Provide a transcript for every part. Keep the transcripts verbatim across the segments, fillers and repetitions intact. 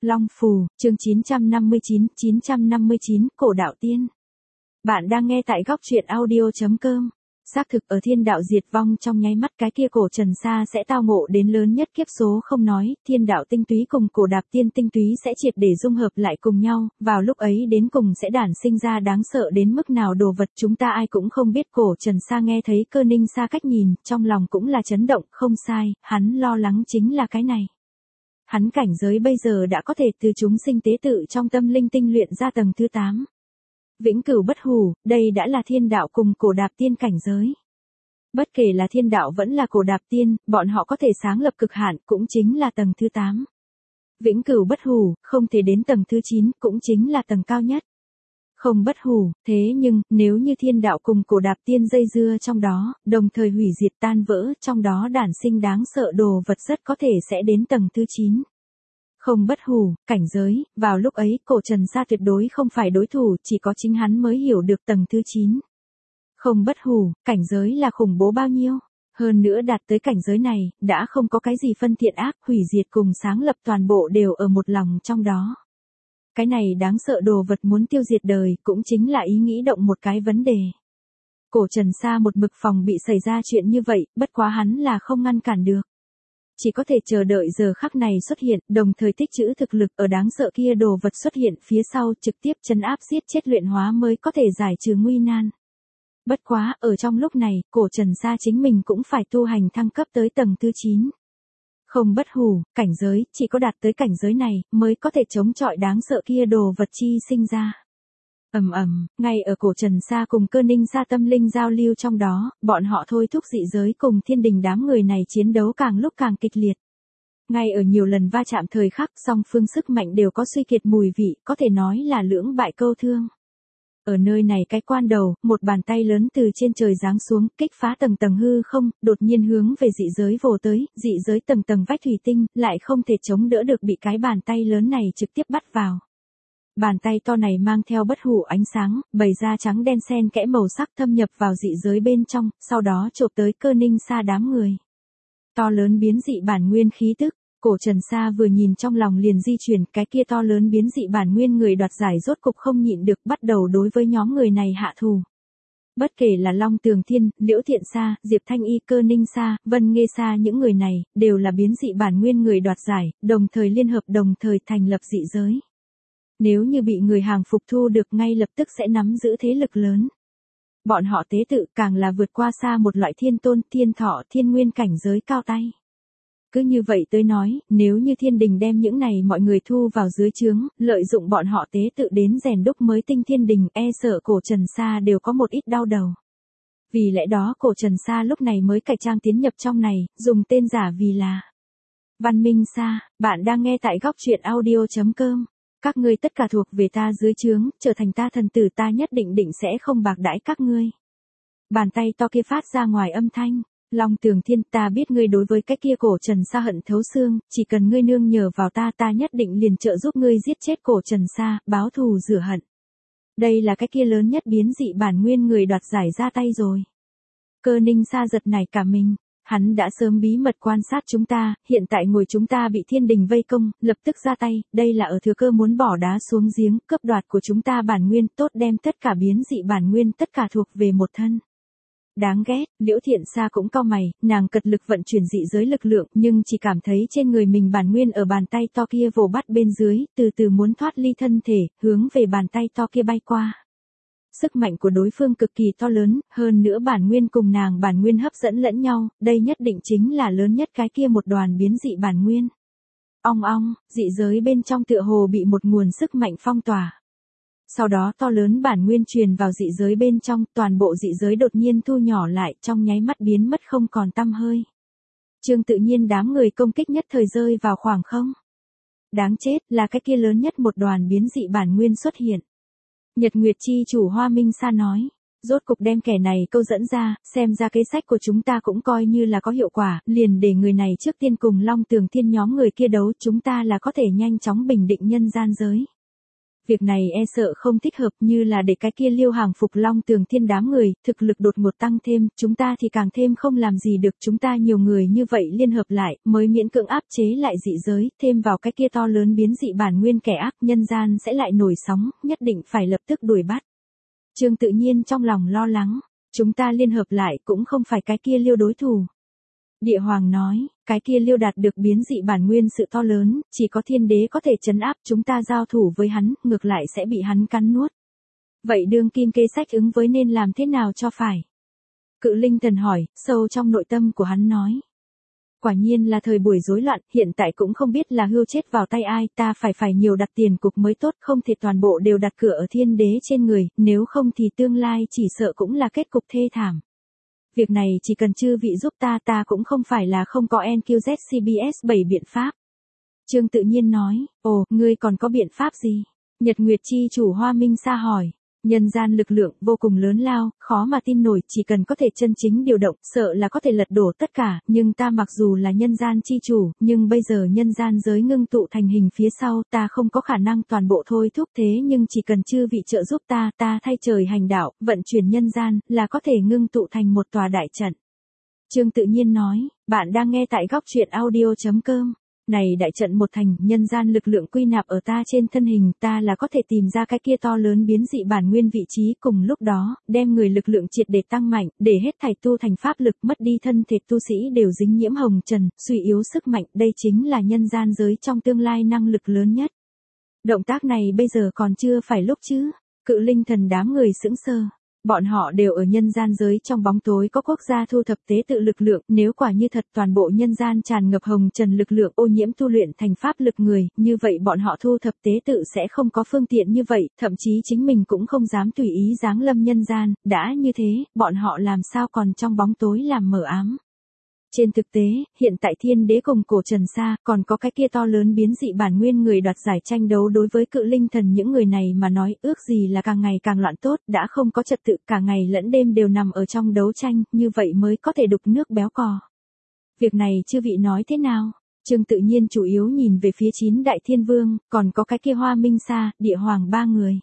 Long Phù, chương chín trăm năm mươi chín, chín trăm năm mươi chín, Cổ Đạo Tiên. Bạn đang nghe tại góc truyện audio chấm com. Xác thực ở thiên đạo diệt vong trong nháy mắt cái kia cổ Trần Sa sẽ tao ngộ đến lớn nhất kiếp số không nói, thiên đạo tinh túy cùng cổ đạp tiên tinh túy sẽ triệt để dung hợp lại cùng nhau, vào lúc ấy đến cùng sẽ đản sinh ra đáng sợ đến mức nào đồ vật chúng ta ai cũng không biết. Cổ Trần Sa nghe thấy Cơ Ninh Sa cách nhìn, trong lòng cũng là chấn động, không sai, hắn lo lắng chính là cái này. Hắn cảnh giới bây giờ đã có thể từ chúng sinh tế tự trong tâm linh tinh luyện ra tầng thứ tám. Vĩnh cửu bất hủ, đây đã là thiên đạo cùng cổ đạp tiên cảnh giới. Bất kể là thiên đạo vẫn là cổ đạp tiên, bọn họ có thể sáng lập cực hạn, cũng chính là tầng thứ tám. Vĩnh cửu bất hủ, không thể đến tầng thứ chín, cũng chính là tầng cao nhất. Không bất hủ, thế nhưng, nếu như thiên đạo cùng cổ đạp tiên dây dưa trong đó, đồng thời hủy diệt tan vỡ, trong đó đản sinh đáng sợ đồ vật rất có thể sẽ đến tầng thứ chín. Không bất hủ, cảnh giới, vào lúc ấy, cổ Trần Sa tuyệt đối không phải đối thủ, chỉ có chính hắn mới hiểu được tầng thứ chín. Không bất hủ, cảnh giới là khủng bố bao nhiêu? Hơn nữa đạt tới cảnh giới này, đã không có cái gì phân thiện ác, hủy diệt cùng sáng lập toàn bộ đều ở một lòng trong đó. Cái này đáng sợ đồ vật muốn tiêu diệt đời, cũng chính là ý nghĩ động một cái vấn đề. Cổ Trần Sa một mực phòng bị xảy ra chuyện như vậy, bất quá hắn là không ngăn cản được. Chỉ có thể chờ đợi giờ khắc này xuất hiện, đồng thời tích trữ thực lực ở đáng sợ kia đồ vật xuất hiện phía sau trực tiếp trấn áp giết chết luyện hóa mới có thể giải trừ nguy nan. Bất quá, ở trong lúc này, cổ Trần Sa chính mình cũng phải tu hành thăng cấp tới tầng thứ chín. Không bất hủ, cảnh giới, chỉ có đạt tới cảnh giới này, mới có thể chống chọi đáng sợ kia đồ vật chi sinh ra. Ầm ầm, ngay ở cổ Trần Sa cùng Cơ Ninh Sa tâm linh giao lưu trong đó, bọn họ thôi thúc dị giới cùng thiên đình đám người này chiến đấu càng lúc càng kịch liệt. Ngay ở nhiều lần va chạm thời khắc, song phương sức mạnh đều có suy kiệt mùi vị, có thể nói là lưỡng bại câu thương. Ở nơi này cái quan đầu, một bàn tay lớn từ trên trời giáng xuống, kích phá tầng tầng hư không, đột nhiên hướng về dị giới vồ tới, dị giới tầng tầng vách thủy tinh, lại không thể chống đỡ được bị cái bàn tay lớn này trực tiếp bắt vào. Bàn tay to này mang theo bất hủ ánh sáng, bày ra trắng đen xen kẽ màu sắc thâm nhập vào dị giới bên trong, sau đó chộp tới Cơ Ninh Sa đám người. To lớn biến dị bản nguyên khí tức, cổ Trần Sa vừa nhìn trong lòng liền di chuyển, cái kia to lớn biến dị bản nguyên người đoạt giải rốt cục không nhịn được bắt đầu đối với nhóm người này hạ thù. Bất kể là Long Tường Thiên, Liễu Thiện Sa, Diệp Thanh Y, Cơ Ninh Sa, Vân Nghê Sa, những người này, đều là biến dị bản nguyên người đoạt giải, đồng thời liên hợp đồng thời thành lập dị giới. Nếu như bị người hàng phục thu được ngay lập tức sẽ nắm giữ thế lực lớn. Bọn họ tế tự càng là vượt qua xa một loại thiên tôn, thiên thọ, thiên nguyên cảnh giới cao tay. Cứ như vậy tới nói, nếu như thiên đình đem những này mọi người thu vào dưới trướng, lợi dụng bọn họ tế tự đến rèn đúc mới tinh thiên đình, e sợ cổ Trần Sa đều có một ít đau đầu. Vì lẽ đó cổ Trần Sa lúc này mới cải trang tiến nhập trong này, dùng tên giả vì là Văn Minh Sa. Bạn đang nghe tại góc truyện audio chấm com. Các ngươi tất cả thuộc về ta dưới trướng, trở thành ta thần tử, ta nhất định định sẽ không bạc đãi các ngươi. Bàn tay to kia phát ra ngoài âm thanh. Long Tường Thiên, ta biết ngươi đối với cái kia cổ Trần Sa hận thấu xương, chỉ cần ngươi nương nhờ vào ta, ta nhất định liền trợ giúp ngươi giết chết cổ Trần Sa, báo thù rửa hận. Đây là cái kia lớn nhất biến dị bản nguyên người đoạt giải ra tay rồi. Cơ Ninh Sa giật nảy cả mình. Hắn đã sớm bí mật quan sát chúng ta, hiện tại ngồi chúng ta bị thiên đình vây công, lập tức ra tay, đây là ở thừa cơ muốn bỏ đá xuống giếng, cướp đoạt của chúng ta bản nguyên, tốt đem tất cả biến dị bản nguyên tất cả thuộc về một thân. Đáng ghét, Liễu Thiện Sa cũng cau mày, nàng cật lực vận chuyển dị giới lực lượng, nhưng chỉ cảm thấy trên người mình bản nguyên ở bàn tay to kia vồ bắt bên dưới, từ từ muốn thoát ly thân thể, hướng về bàn tay to kia bay qua. Sức mạnh của đối phương cực kỳ to lớn, hơn nữa bản nguyên cùng nàng bản nguyên hấp dẫn lẫn nhau, đây nhất định chính là lớn nhất cái kia một đoàn biến dị bản nguyên. Ong ong, dị giới bên trong tựa hồ bị một nguồn sức mạnh phong tỏa. Sau đó to lớn bản nguyên truyền vào dị giới bên trong, toàn bộ dị giới đột nhiên thu nhỏ lại, trong nháy mắt biến mất không còn tăm hơi. Trương tự nhiên đám người công kích nhất thời rơi vào khoảng không. Đáng chết, là cái kia lớn nhất một đoàn biến dị bản nguyên xuất hiện. Nhật Nguyệt chi chủ Hoa Minh Sa nói, rốt cục đem kẻ này câu dẫn ra, xem ra kế sách của chúng ta cũng coi như là có hiệu quả, liền để người này trước tiên cùng Long Tường Thiên nhóm người kia đấu, chúng ta là có thể nhanh chóng bình định nhân gian giới. Việc này e sợ không thích hợp, như là để cái kia Liêu Hàng phục Long Tường Thiên đám người, thực lực đột ngột tăng thêm, chúng ta thì càng thêm không làm gì được, chúng ta nhiều người như vậy liên hợp lại, mới miễn cưỡng áp chế lại dị giới, thêm vào cái kia to lớn biến dị bản nguyên kẻ ác, nhân gian sẽ lại nổi sóng, nhất định phải lập tức đuổi bắt. Trương Tự Nhiên trong lòng lo lắng, chúng ta liên hợp lại cũng không phải cái kia Liêu đối thủ. Địa Hoàng nói, cái kia Liêu đạt được biến dị bản nguyên sự to lớn, chỉ có thiên đế có thể trấn áp, chúng ta giao thủ với hắn, ngược lại sẽ bị hắn cắn nuốt. Vậy đương kim kế sách ứng với nên làm thế nào cho phải? Cự Linh Thần hỏi, sâu trong nội tâm của hắn nói. Quả nhiên là thời buổi rối loạn, hiện tại cũng không biết là hưu chết vào tay ai, ta phải phải nhiều đặt tiền cục mới tốt, không thể toàn bộ đều đặt cửa ở thiên đế trên người, nếu không thì tương lai chỉ sợ cũng là kết cục thê thảm. Việc này chỉ cần chư vị giúp ta, ta cũng không phải là không có en quy dét xê bê ét bảy biện pháp. Trương Tự Nhiên nói, ồ, ngươi còn có biện pháp gì? Nhật Nguyệt Chi chủ Hoa Minh Sa hỏi. Nhân gian lực lượng vô cùng lớn lao, khó mà tin nổi, chỉ cần có thể chân chính điều động, sợ là có thể lật đổ tất cả, nhưng ta mặc dù là nhân gian chi chủ, nhưng bây giờ nhân gian giới ngưng tụ thành hình phía sau, ta không có khả năng toàn bộ thôi thúc, thế nhưng chỉ cần chư vị trợ giúp ta, ta thay trời hành đạo, vận chuyển nhân gian, là có thể ngưng tụ thành một tòa đại trận. Trương Tự Nhiên nói, bạn đang nghe tại góc truyện audio chấm com. Này đại trận một thành, nhân gian lực lượng quy nạp ở ta trên thân hình, ta là có thể tìm ra cái kia to lớn biến dị bản nguyên vị trí, cùng lúc đó, đem người lực lượng triệt để tăng mạnh, để hết thảy tu thành pháp lực, mất đi thân thể tu sĩ đều dính nhiễm hồng trần, suy yếu sức mạnh, đây chính là nhân gian giới trong tương lai năng lực lớn nhất. Động tác này bây giờ còn chưa phải lúc chứ? Cự Linh Thần đám người sững sờ. Bọn họ đều ở nhân gian giới trong bóng tối có quốc gia thu thập tế tự lực lượng, nếu quả như thật toàn bộ nhân gian tràn ngập hồng trần lực lượng ô nhiễm tu luyện thành pháp lực người, như vậy bọn họ thu thập tế tự sẽ không có phương tiện như vậy, thậm chí chính mình cũng không dám tùy ý giáng lâm nhân gian, đã như thế, bọn họ làm sao còn trong bóng tối làm mờ ám. Trên thực tế, hiện tại thiên đế cùng cổ Trần Sa, còn có cái kia to lớn biến dị bản nguyên người đoạt giải tranh đấu đối với Cự Linh Thần những người này mà nói, ước gì là càng ngày càng loạn tốt, đã không có trật tự, cả ngày lẫn đêm đều nằm ở trong đấu tranh, như vậy mới có thể đục nước béo cò. Việc này chư vị nói thế nào? Trương Tự Nhiên chủ yếu nhìn về phía chín đại thiên vương, còn có cái kia Hoa Minh Sa, Địa Hoàng ba người.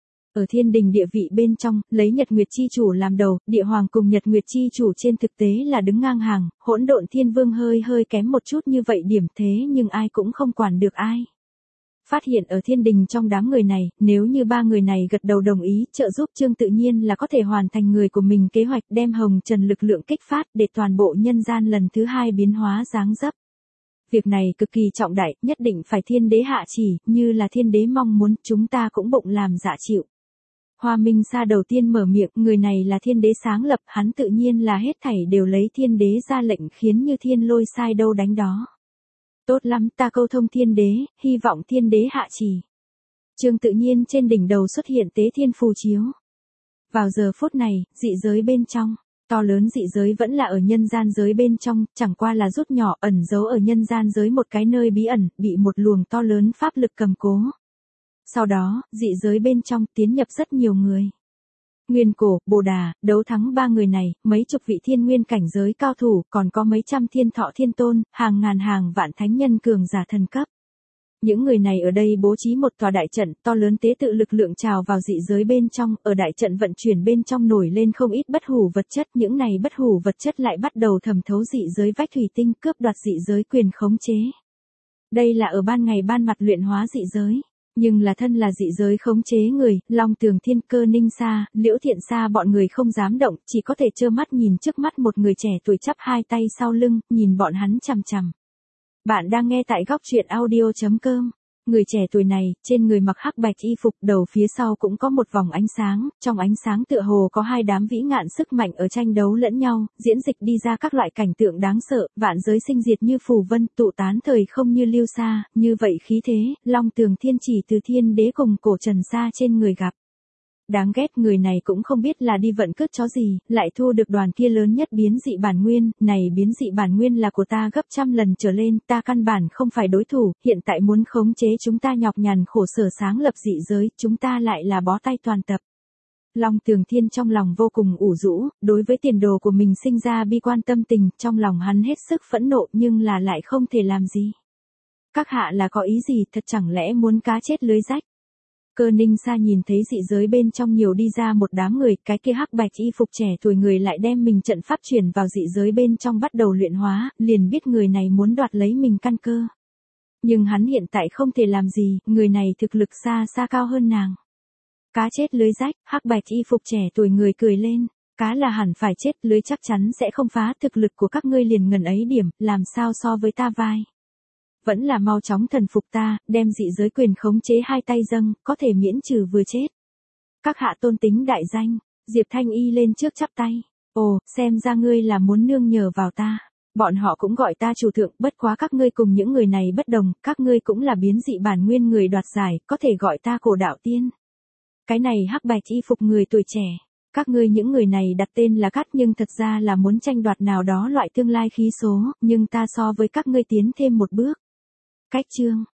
Ở thiên đình địa vị bên trong, lấy Nhật Nguyệt Chi chủ làm đầu, Địa Hoàng cùng Nhật Nguyệt Chi chủ trên thực tế là đứng ngang hàng, hỗn độn thiên vương hơi hơi kém một chút như vậy điểm thế nhưng ai cũng không quản được ai. Phát hiện ở thiên đình trong đám người này, nếu như ba người này gật đầu đồng ý trợ giúp Trương Tự Nhiên là có thể hoàn thành người của mình kế hoạch đem hồng trần lực lượng kích phát để toàn bộ nhân gian lần thứ hai biến hóa dáng dấp. Việc này cực kỳ trọng đại, nhất định phải thiên đế hạ chỉ, như là thiên đế mong muốn, chúng ta cũng bụng làm dạ chịu. Hoa Minh Sa đầu tiên mở miệng, người này là thiên đế sáng lập, hắn tự nhiên là hết thảy đều lấy thiên đế ra lệnh khiến như thiên lôi sai đâu đánh đó. Tốt lắm, ta câu thông thiên đế, hy vọng thiên đế hạ chỉ. Trương Tự Nhiên trên đỉnh đầu xuất hiện tế thiên phù chiếu. Vào giờ phút này, dị giới bên trong, to lớn dị giới vẫn là ở nhân gian giới bên trong, chẳng qua là rút nhỏ ẩn giấu ở nhân gian giới một cái nơi bí ẩn, bị một luồng to lớn pháp lực cầm cố. Sau đó, dị giới bên trong tiến nhập rất nhiều người. Nguyên Cổ, Bồ Đà, đấu thắng ba người này, mấy chục vị thiên nguyên cảnh giới cao thủ, còn có mấy trăm thiên thọ thiên tôn, hàng ngàn hàng vạn thánh nhân cường giả thần cấp. Những người này ở đây bố trí một tòa đại trận, to lớn tế tự lực lượng trào vào dị giới bên trong, ở đại trận vận chuyển bên trong nổi lên không ít bất hủ vật chất, những này bất hủ vật chất lại bắt đầu thẩm thấu dị giới vách thủy tinh, cướp đoạt dị giới quyền khống chế. Đây là ở ban ngày ban mặt luyện hóa dị giới. Nhưng là thân là dị giới khống chế người, Long Tường Thiên, Cơ Ninh Sa, Liễu Thiện Sa bọn người không dám động, chỉ có thể trơ mắt nhìn trước mắt một người trẻ tuổi chắp hai tay sau lưng, nhìn bọn hắn chằm chằm. Bạn đang nghe tại góc truyện audio chấm com. Người trẻ tuổi này, trên người mặc hắc bạch y phục, đầu phía sau cũng có một vòng ánh sáng, trong ánh sáng tựa hồ có hai đám vĩ ngạn sức mạnh ở tranh đấu lẫn nhau, diễn dịch đi ra các loại cảnh tượng đáng sợ, vạn giới sinh diệt như phù vân, tụ tán thời không như lưu sa, như vậy khí thế, Long Tường Thiên chỉ từ thiên đế cùng cổ Trần Sa trên người gặp. Đáng ghét, người này cũng không biết là đi vận cướp chó gì, lại thu được đoàn kia lớn nhất biến dị bản nguyên, này biến dị bản nguyên là của ta gấp trăm lần trở lên, ta căn bản không phải đối thủ, hiện tại muốn khống chế chúng ta nhọc nhằn khổ sở sáng lập dị giới, chúng ta lại là bó tay toàn tập. Long Tường Thiên trong lòng vô cùng ủ rũ, đối với tiền đồ của mình sinh ra bi quan tâm tình, trong lòng hắn hết sức phẫn nộ nhưng là lại không thể làm gì. Các hạ là có ý gì, thật chẳng lẽ muốn cá chết lưới rách? Cơ Ninh Sa nhìn thấy dị giới bên trong nhiều đi ra một đám người, cái kia hắc bạch y phục trẻ tuổi người lại đem mình trận pháp chuyển vào dị giới bên trong bắt đầu luyện hóa, liền biết người này muốn đoạt lấy mình căn cơ. Nhưng hắn hiện tại không thể làm gì, người này thực lực xa xa cao hơn nàng. Cá chết lưới rách, hắc bạch y phục trẻ tuổi người cười lên, cá là hẳn phải chết, lưới chắc chắn sẽ không phá, thực lực của các ngươi liền ngần ấy điểm, làm sao so với ta vai. Vẫn là mau chóng thần phục ta, đem dị giới quyền khống chế hai tay dâng, có thể miễn trừ vừa chết. Các hạ tôn tính đại danh, Diệp Thanh Y lên trước chắp tay. Ồ, xem ra ngươi là muốn nương nhờ vào ta. Bọn họ cũng gọi ta chủ thượng, bất quá các ngươi cùng những người này bất đồng, các ngươi cũng là biến dị bản nguyên người đoạt giải, có thể gọi ta cổ đạo tiên. Cái này hắc bạch y phục người tuổi trẻ. Các ngươi những người này đặt tên là Cát nhưng thật ra là muốn tranh đoạt nào đó loại tương lai khí số, nhưng ta so với các ngươi tiến thêm một bước. Cách chương